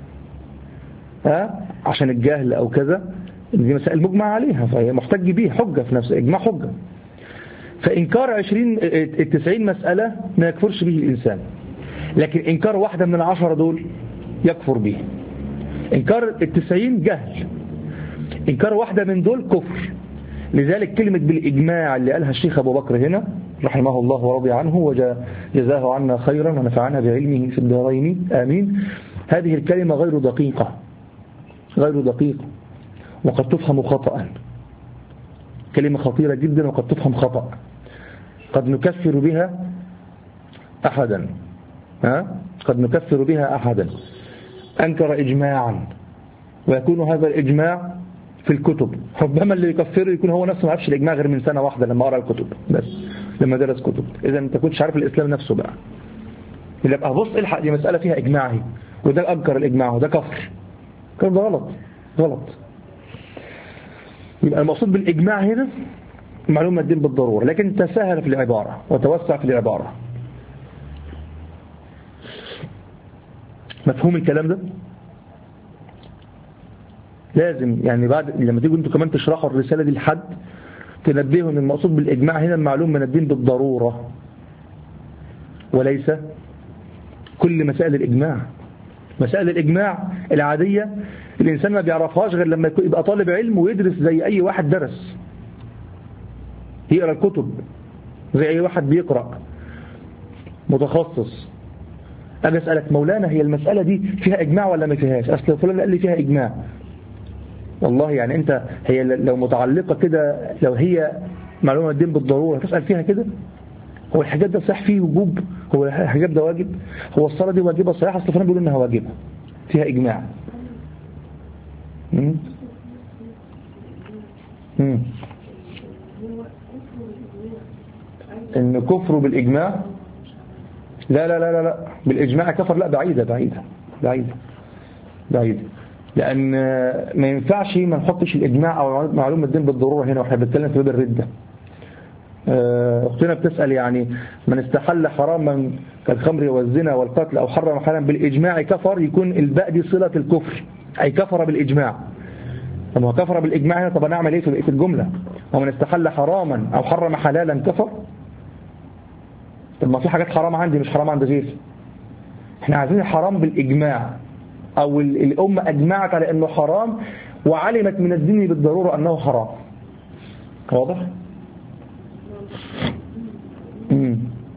A: ها عشان الجهل أو كذا، دي مسائل مجمع عليها فهي محتج بيها، حجة في نفسها، إجماع حجة. فإنكار عشرين التسعين مسألة ما يكفرش به الإنسان، لكن إنكار واحدة من العشرة دول يكفر به. إنكار التسعين جهل، إنكار واحدة من دول كفر. لذلك كلمة بالإجماع اللي قالها الشيخ أبو بكر هنا رحمه الله ورضي عنه وجزاه عنا خيرا ونفعنا بعلمه في الدارين آمين، هذه الكلمة غير دقيقة، غير دقيقة وقد تفهم خطأ. كلمة خطيرة جدا وقد تفهم خطأ. قد نكفر بها أحدا، ها؟ قد نكفر بها أحدا أنكر إجماعا، ويكون هذا الإجماع في الكتب. ربما اللي يكفره يكون هو نفسه ما عرفش الإجماع غير من سنة واحدة لما قرأ الكتب، بس لما درس كتب. إذا أنت كنتش عارف الإسلام نفسه بقى، يبقى بص الحق دي مسألة فيها إجماعي وده أنكر الإجماع وده كفر، كان ده غلط غلط. يبقى المقصود بالإجماع هنا معلومة الدين بالضرورة، لكن تساهل في العبارة وتوسع في العبارة. مفهوم الكلام ده؟ لازم يعني بعد لما تيجوا انتوا كمان تشرحوا الرسالة دي لحد تنبهوا ان المقصود بالإجماع هنا المعلوم من الدين بالضرورة وليس كل مسائل الإجماع. مسائل الإجماع العادية الإنسان ما بيعرفهاش غير لما يبقى طالب علم ويدرس زي أي واحد درس، يقرأ الكتب زي أي واحد بيقرأ متخصص. أنا أسألك مولانا هي المسألة دي فيها إجماع ولا ما فيهاش؟ أصل فلان قال لي فيها إجماع. والله يعني أنت هي لو متعلقة كده، لو هي معلومة الدين بالضرورة تسأل فيها كده؟ هو الحجاب ده صح فيه وجوب؟ هو الحجاب ده واجب؟ هو الصلاة دي واجبة صحيح؟ أصل فلان بيقول إنها واجبة فيها إجماع. مم. مم. إن كفره بالإجماع لا لا لا لا لا بالإجماع كفر، لا بعيدة بعيدة بعيدة بعيدة، لأن ما ينفعش ما نحطش الإجماع أو معلومة الدين بالضرورة هنا وإحنا بنتكلم في باب الردة. أختنا بتسأل يعني من استحل حراما كالخمر والزنا والقتل أو حرم حلالا بالإجماع كفر، يكون الباء دي صلة الكفر أي كفر بالإجماع. طب هو كفر بالإجماع هنا، طب نعمل إيه في بقية الجملة؟ ومن استحل حراما أو حرم حلالا كفر. طب ما في حاجات حرام عندي مش حرام عند غيري. احنا عايزين الحرام بالإجماع، أو الأمة أجمعت على أنه حرام وعلمت من الدين بالضرورة أنه حرام. واضح؟ مم.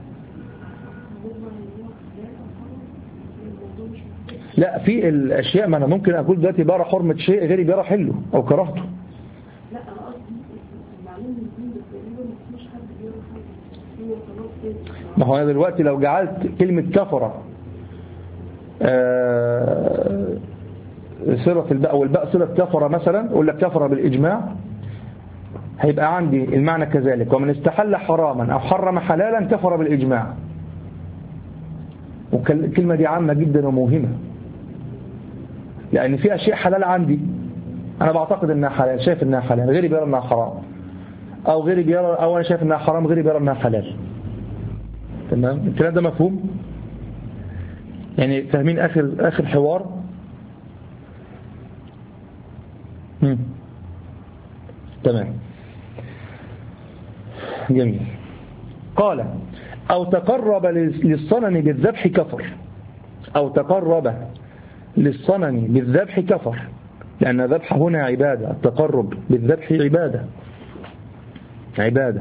A: لا في الأشياء ما أنا ممكن أقول دلوقتي بيرى حرمة شيء غيري بيرى حله أو كرهته.
B: لا أنا قصدي المعلومة من الدين بالضرورة مش حد بيرى حله، هو خلاص.
A: ما هو أنا دلوقتي لو جعلت كلمة كفرة آه صلة الباء والباء صلة كفرة مثلا، أقول لك كفرة بالإجماع، هيبقى عندي المعنى كذلك. ومن استحل حراما أو حرم حلالا كفر بالإجماع. والكلمة دي عامة جدا وموهمة، لأن في أشياء حلال عندي أنا بعتقد أنها حلال، شايف أنها حلال، غيري بيرى أنها حرام، أو غيري بيرى، أو أنا شايف أنها حرام غيري بيرى أنها حلال. تمام؟ الكلام ده مفهوم؟ يعني فاهمين آخر آخر حوار؟ مم. تمام، جميل. قال أو تقرب للصنم بالذبح كفر، أو تقرب للصنم بالذبح كفر، لأن الذبح هنا عبادة، التقرب بالذبح عبادة عبادة.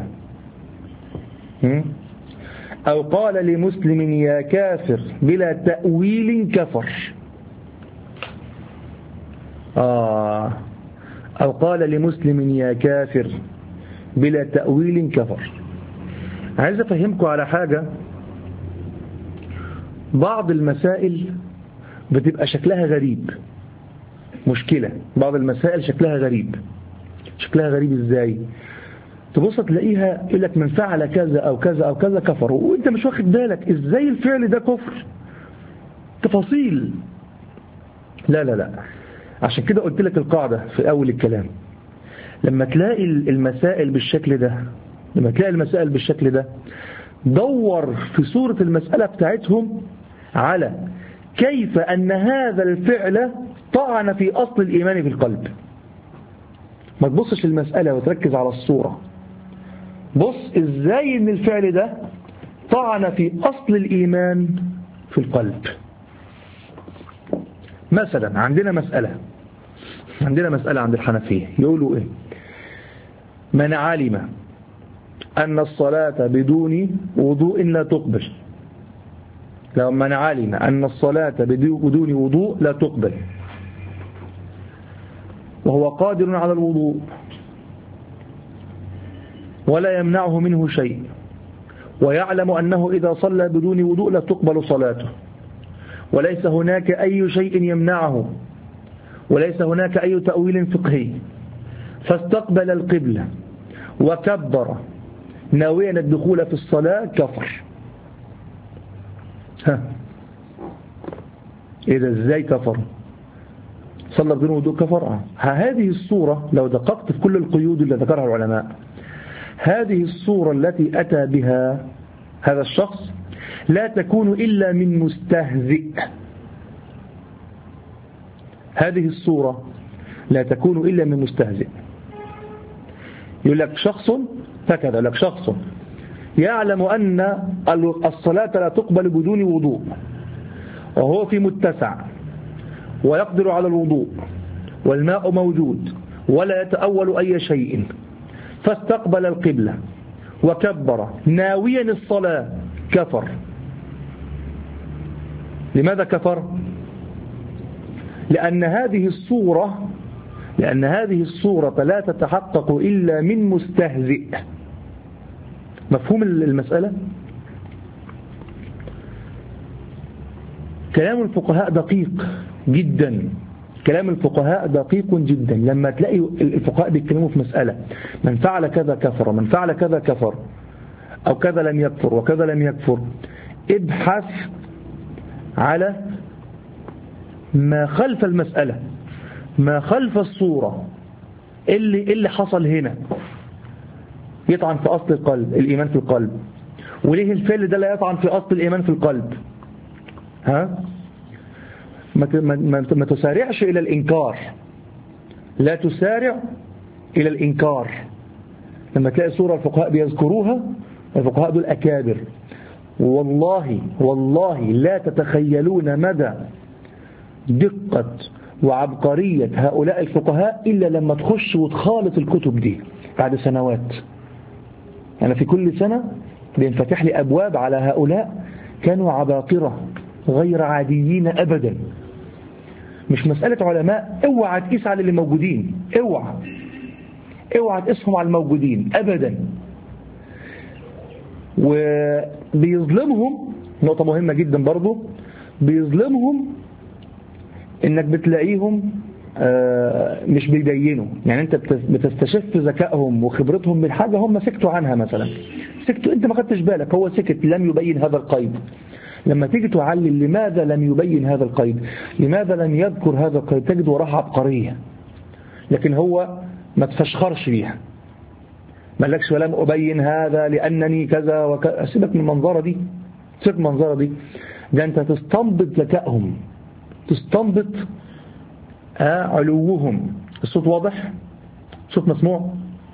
A: أو قال لمسلم يا كافر بلا تأويل كفر. آه أو قال لمسلم يا كافر بلا تأويل كفر. عايز أفهمكم على حاجة. بعض المسائل بتبقى شكلها غريب، مشكلة. بعض المسائل شكلها غريب. شكلها غريب إزاي؟ تبص تلاقيها يقول لك من فعل كذا أو كذا أو كذا كفر، وإنت مش واخد بالك إزاي الفعل ده كفر، تفاصيل. لا لا لا عشان كده قلت لك القاعدة في أول الكلام. لما تلاقي المسائل بالشكل ده لما تلاقي المسائل بالشكل ده دور في صورة المسألة بتاعتهم على كيف أن هذا الفعل طعن في أصل الإيمان في القلب. ما تبصش المسألة وتركز على الصورة، بص إزاي أن الفعل ده طعن في أصل الإيمان في القلب. مثلا عندنا مسألة عندنا مسألة عند الحنفية يقولوا إيه؟ من علم أن الصلاة بدون وضوء لا تقبل، لو من علم أن الصلاة بدون وضوء لا تقبل وهو قادر على الوضوء ولا يمنعه منه شيء، ويعلم أنه إذا صلى بدون وضوء لا تقبل صلاته، وليس هناك أي شيء يمنعه، وليس هناك أي تأويل فقهي، فاستقبل القبلة وكبر ناويا الدخول في الصلاة كفر. ها إذا إزاي كفر؟ صلى بدون وضوء كفر. هذه الصورة لو دققت في كل القيود اللي ذكرها العلماء، هذه الصورة التي أتى بها هذا الشخص لا تكون إلا من مستهزئ. هذه الصورة لا تكون إلا من مستهزئ. يقول لك شخص هكذا، يقول لك شخص يعلم أن الصلاة لا تقبل بدون وضوء وهو في متسع ويقدر على الوضوء والماء موجود ولا يتأول أي شيء، فاستقبل القبلة وكبر ناويا الصلاة كفر. لماذا كفر؟ لأن هذه الصورة لأن هذه الصورة لا تتحقق إلا من مستهزئ. مفهوم المسألة؟ كلام الفقهاء دقيق جدا، كلام الفقهاء دقيق جدا. لما تلاقي الفقهاء بيتكلموا في مسألة من فعل كذا كفر، من فعل كذا كفر، أو كذا لم يكفر وكذا لم يكفر، ابحث على ما خلف المسألة، ما خلف الصورة، اللي, اللي حصل هنا يطعن في أصل القلب، الإيمان في القلب. وليه الفعل ده لا يطعن في أصل الإيمان في القلب؟ ها؟ ما ما تسارعش إلى الإنكار، لا تسارع إلى الإنكار. لما تلاقي صورة الفقهاء بيذكروها، الفقهاء دول أكابر، والله والله لا تتخيلون مدى دقة وعبقرية هؤلاء الفقهاء إلا لما تخش وتخالط الكتب دي بعد سنوات. أنا يعني في كل سنة بينفتح لي أبواب على هؤلاء كانوا عباقرة غير عاديين أبدا. مش مسألة علماء، اوعى تقيس على اللي موجودين، اوعى اوعى تقيسهم على الموجودين أبدا. وبيظلمهم نقطة مهمة جدا برضو، بيظلمهم انك بتلاقيهم مش بيبينوا. يعني انت بتستشف ذكائهم وخبرتهم من حاجة هم سكتوا عنها، مثلا سكتوا انت ما خدتش بالك، هو سكت لم يبين هذا القيد. لما تيجي تعلل لماذا لم يبين هذا القيد، لماذا لم يذكر هذا القيد، تجد وراها عبقرية، لكن هو ما تفشخرش بيها، ما لكش ولم أبين هذا لأنني كذا وكذا. سيبك من المنظرة دي، سيبك من المنظرة دي، ده أنت تستنبط ذكائهم، تستنبط آه علوهم. الصوت واضح؟ صوت مسموع؟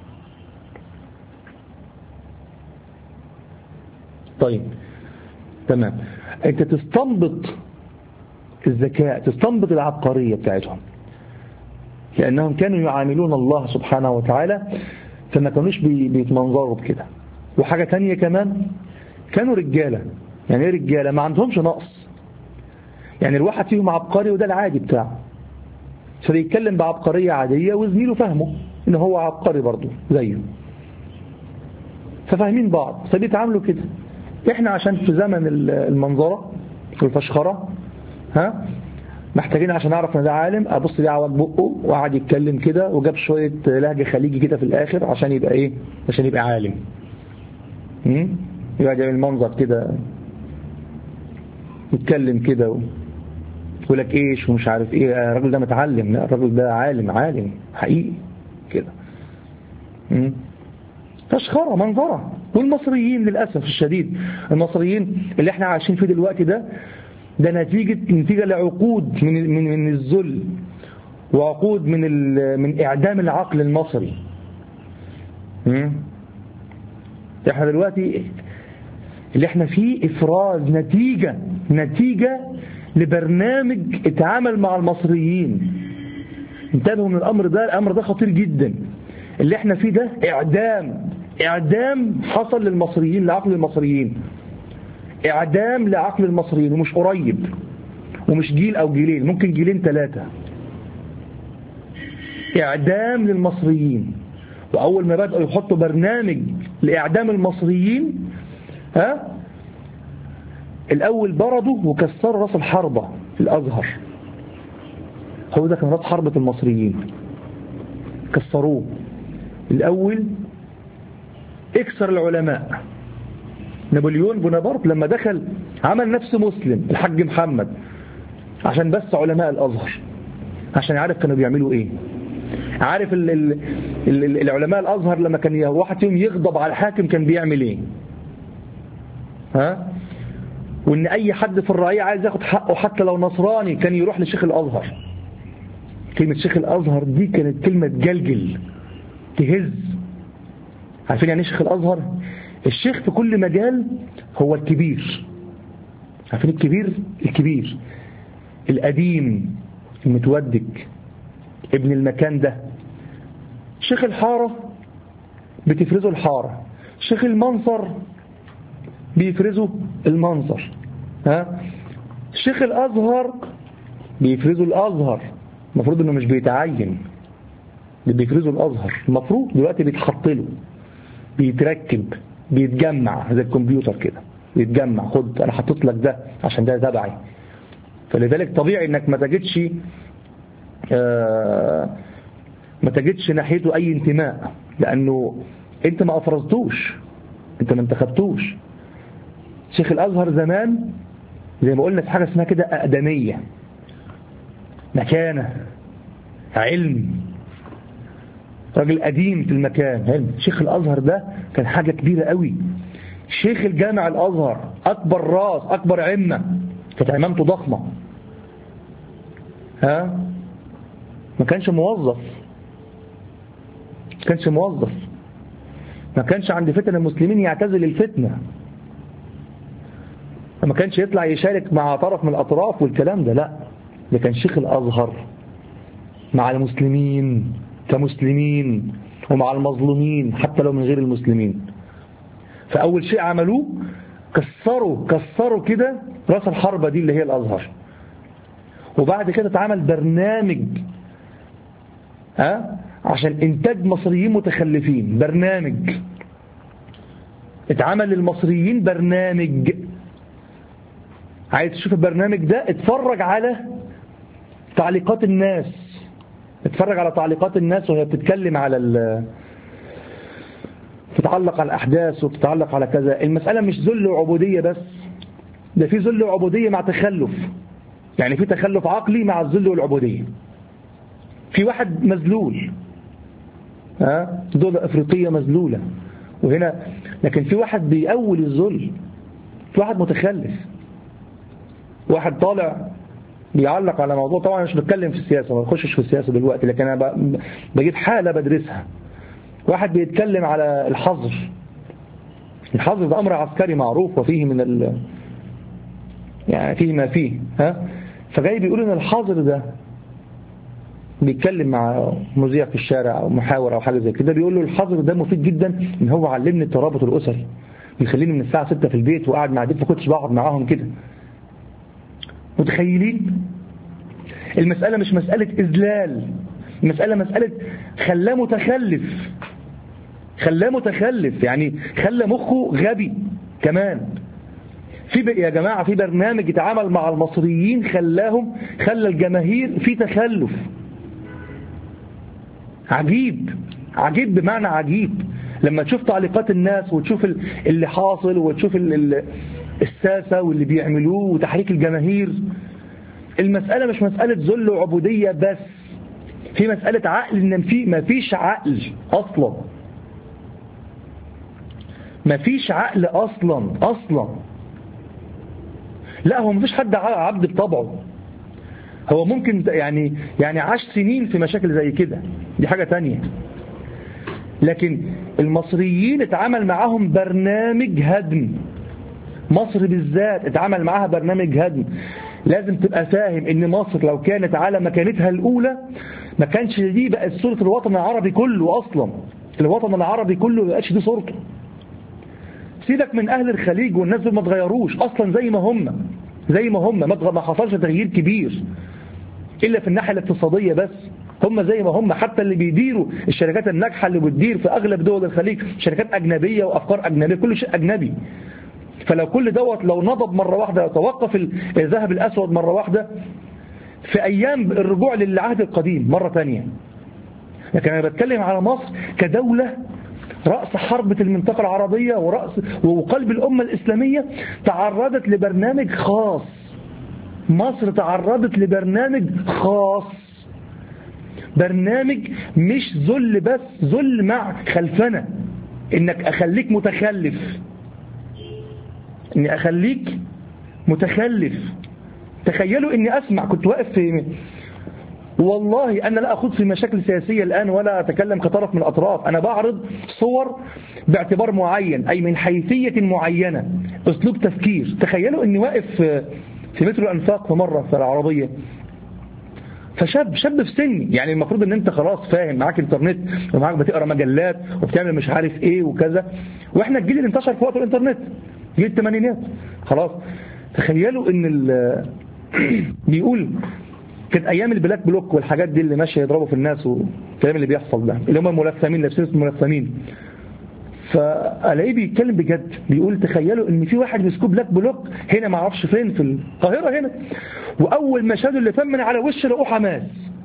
A: طيب تمام. انت تستنبط الذكاء، تستنبط العبقرية بتاعتهم، لأنهم كانوا يعاملون الله سبحانه وتعالى فما كانوش بيتمنظروا بكده. وحاجة تانية كمان، كانوا رجالة. يعني ايه رجالة؟ ما عندهمش نقص. يعني الواحد فيهم عبقري وده العادي بتاعه، فبيتكلم بعبقرية عادية وزميله فهمه إن هو عبقري برضه زيه، ففاهمين بعض فبيتعاملوا كده. احنا عشان في زمن المنظرة والفشخرة، ها، محتاجين عشان اعرف ان ده عالم ابص ليه عوج بقه وقعد يتكلم كده وجاب شويه لهجه خليجي كده في الاخر عشان يبقى ايه؟ عشان يبقى عالم. امم يقعد يعمل منظر كده، يتكلم كده ويقول لك ايش ومش عارف ايه، الراجل ده متعلم، لا الراجل ده عالم، عالم حقيقي كده. امم تشخره منظره. والمصريين للاسف الشديد، المصريين اللي احنا عايشين فيه دلوقتي ده ده نتيجة نتيجة لعقود من من من الذل، وعقود من من إعدام العقل المصري. احنا دلوقتي اللي احنا فيه إفراز نتيجة نتيجة لبرنامج اتعامل مع المصريين. انتبهوا من الأمر ده، الأمر ده خطير جدا. اللي احنا فيه ده إعدام إعدام حصل للمصريين، لعقل المصريين، إعدام لعقل المصريين، ومش قريب، ومش جيل أو جيلين، ممكن جيلين ثلاثة. إعدام للمصريين. وأول ما بدأوا يحطوا برنامج لإعدام المصريين، ها، الأول بردوا وكسروا راس الحربة في الأزهر. هو ده كان راس حربة المصريين، كسروه الأول. اكسر العلماء. نابليون بونابرت لما دخل عمل نفسه مسلم، الحاج محمد، عشان بس علماء الأزهر، عشان يعرف كانوا بيعملوا ايه. عارف ال ال ال العلماء الأزهر لما كان واحد فيهم يغضب على الحاكم كان بيعمل ايه، ها، وان اي حد في الرعية عايز ياخد حقه حتى لو نصراني كان يروح لشيخ الأزهر. كلمة شيخ الأزهر دي كانت كلمة تجلجل تهز. عارفين يعني ايه شيخ الأزهر؟ الشيخ في كل مجال هو الكبير. عارفين الكبير؟ الكبير القديم المتودج ابن المكان ده. شيخ الحارة بتفرزه الحارة، شيخ المنصر بيفرزه المنصر، ها. شيخ الأزهر بيفرزه الأزهر. المفروض انه مش بيتعين، اللي بيفرزه الأزهر المفروض دلوقتي بيتحط له، بيتركب، بيتجمع زي الكمبيوتر كده، بيتجمع. خد انا حطيت لك ده عشان ده تبعي. فلذلك طبيعي انك ما تجدش آه ما تجدش ناحيته اي انتماء، لانه انت ما افرزتوش، انت ما انتخبتوش. شيخ الازهر زمان زي ما قلنا في حاجه اسمها كده اقدميه، مكانه، علم، راجل قديم في المكان، علم. شيخ الازهر ده كان حاجه كبيره قوي. شيخ الجامع الازهر اكبر راس، اكبر عمه، كانت عمامته ضخمه، ها. ما كانش موظف، ما كانش موظف، ما كانش عند فتن المسلمين يعتزل الفتنه، ما كانش يطلع يشارك مع طرف من الاطراف والكلام ده، لا. ده كان شيخ الازهر مع المسلمين كمسلمين، ومع المظلومين حتى لو من غير المسلمين. فأول شيء عملوه كسروا كسروا كده راس الحربة دي اللي هي الأزهر. وبعد كده اتعمل برنامج، ها، عشان إنتاج مصريين متخلفين. برنامج اتعمل للمصريين، برنامج. عايز تشوف البرنامج ده؟ اتفرج على تعليقات الناس، اتفرج على تعليقات الناس وهي بتتكلم على ال تتعلق على الأحداث وتتعلق على كذا. المسألة مش ذل وعبودية بس، ده في ذل وعبودية مع تخلف. يعني في تخلف عقلي مع الذل والعبودية. في واحد مذلول، ها، دولة أفريقية مذلولة وهنا، لكن في واحد بيأول الذل، في واحد متخلف، واحد طالع بيعلق على موضوع. طبعا مش بتكلم في السياسة، ما بخشش في السياسة دلوقتي، لكن أنا بجيب حالة بدرسها. واحد بيتكلم على الحظر، الحظر ده أمر عسكري معروف وفيه من ال يعني فيه ما فيه ها. فجاي بيقول إن الحظر ده بيتكلم مع مذيع في الشارع أو محاور أو حاجة زي كده، بيقول له الحظر ده مفيد جدا إن هو علمني الترابط الأسري، بيخليني من الساعة ستة في البيت وقاعد مع ديت ما كنتش بقعد معاهم كده. متخيلين؟ المسألة مش مسألة إذلال، المسألة مسألة خلاه متخلف، خلاه متخلف يعني خلى مخه غبي كمان. في يا جماعة في برنامج يتعامل مع المصريين خلاهم خلى الجماهير في تخلف عجيب، عجيب بمعنى عجيب. لما تشوف تعليقات الناس وتشوف اللي حاصل وتشوف الساسة واللي بيعملوه وتحريك الجماهير، المسألة مش مسألة ذل وعبودية بس، في مسألة عقل. إن في ما فيش عقل أصلا، ما فيش عقل أصلا أصلا. لا هو ما فيش حد عبد بطبعه، هو ممكن يعني يعني عاش سنين في مشاكل زي كده، دي حاجة تانية. لكن المصريين اتعامل معاهم برنامج هدم، مصر بالذات اتعامل معاها برنامج هدم. لازم تبقى فاهم ان مصر لو كانت على مكانتها الأولى ما كانش دي بقت صورة الوطن العربي كله أصلا. الوطن العربي كله ما بقتش دي صورته. سيبك من أهل الخليج والناس ما تغيروش أصلا، زي ما هم زي ما هم ما حصلش تغيير كبير إلا في الناحية الاقتصادية بس، هم زي ما هم. حتى اللي بيديروا الشركات الناجحة اللي بتدير في أغلب دول الخليج شركات أجنبية وأفكار أجنبية، كل شيء أجنبي. فلو كل دوت لو نضب مرة واحدة وتوقف الذهب الأسود مرة واحدة في أيام الرجوع للعهد القديم مرة تانية. لكن أنا بتكلم على مصر كدولة رأس حربة المنطقة العربية ورأس وقلب الأمة الإسلامية، تعرضت لبرنامج خاص. مصر تعرضت لبرنامج خاص، برنامج مش ذل بس، ذل مع خلفنة، إنك أخليك متخلف، إني أخليك متخلف. تخيلوا إني أسمع، كنت واقف في، والله أنا لا أخوض في مشاكل سياسية الآن ولا أتكلم كطرف من الأطراف، أنا بعرض صور باعتبار معين، أي من حيثية معينة، أسلوب تفكير. تخيلوا إني واقف في مترو الأنفاق في مرة في العربية، فشاب شاب في سني، يعني المفروض ان انت خلاص فاهم، معاك انترنت ومعاك بتقرا مجلات وبتعمل مش عارف ايه وكذا، واحنا الجيل اللي انتشر في وقت الانترنت جيل الثمانينات خلاص. تخيلوا ان بيقول كانت ايام البلاك بلوك والحاجات دي اللي ماشيه يضربوا في الناس والكلام اللي بيحصل ده، اللي هم الملثمين لابسين الملثمين. فالاقيه بيتكلم بجد، بيقول تخيلوا ان في واحد مسكوه بلاك بلوك هنا ما اعرفش فين في القاهره هنا، واول ما شادوا اللي فم من على وشه لقوه حماس،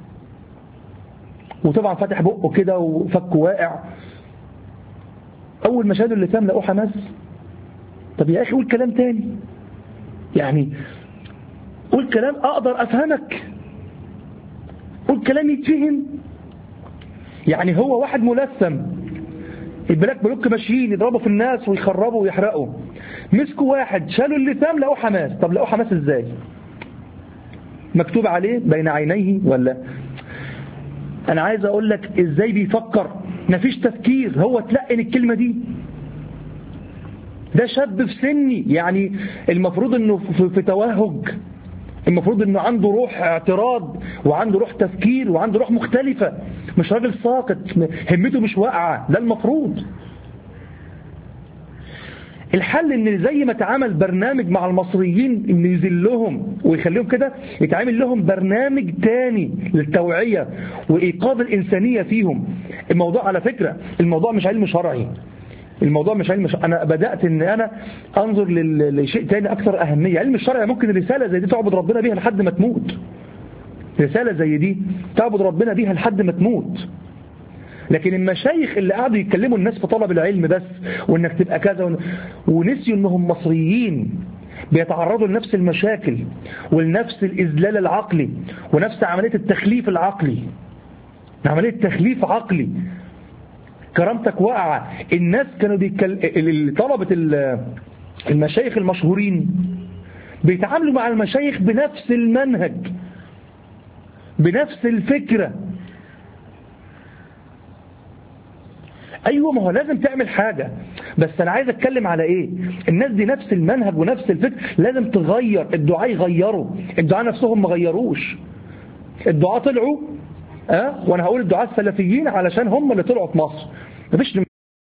A: وطبعا فاتح بقه كده وفكه واقع. اول ما شادوا اللي فم لقوه حماس. طب يا اخي قول كلام تاني، يعني قول كلام اقدر افهمك، قول كلام يتفهم. يعني هو واحد ملثم، البلاك بلوك ماشيين يضربوا في الناس ويخربوا ويحرقوا، مسكوا واحد شالوا اللثام لقوا حماس. طب لقوا حماس ازاي؟ مكتوب عليه بين عينيه ولا؟ انا عايز اقول لك ازاي بيفكر، مفيش تفكير، هو تلقن الكلمة دي. ده شاب في سني، يعني المفروض انه في, في توهج، المفروض انه عنده روح اعتراض وعنده روح تفكير وعنده روح مختلفة، مش راجل ساقط همته مش واقعة، ده المفروض. الحل ان زي ما تعامل برنامج مع المصريين ان يذلهم ويخليهم كده، يتعامل لهم برنامج تاني للتوعية وإيقاظ الإنسانية فيهم. الموضوع على فكرة الموضوع مش علم شرعي، الموضوع مش علم شرعي. أنا بدأت ان أنا أنظر لشيء تاني أكثر أهمية. علم الشرع ممكن رسالة زي دي تعبد ربنا بيها لحد ما تموت، رسالة زي دي تعبد ربنا بيها لحد ما تموت. لكن المشايخ اللي قعدوا يتكلموا الناس في طلب العلم بس، وانك تبقى كذا ون... ونسيوا انهم مصريين بيتعرضوا لنفس المشاكل ولنفس الإذلال العقلي ونفس عملية التخليف العقلي، عملية تخليف عقلي. كرامتك واقعة. الناس كانوا بيتكلم، طلبة المشايخ المشهورين بيتعاملوا مع المشايخ بنفس المنهج بنفس الفكرة. أيوة، ما هو لازم تعمل حاجة، بس أنا عايز أتكلم على إيه؟ الناس دي نفس المنهج ونفس الفكر، لازم تغير. الدعاء يغيروا، الدعاء نفسهم ما غيروش. الدعاء طلعوا أه؟ وأنا هقول الدعاء السلفيين علشان هم اللي طلعوا في مصر. مفيش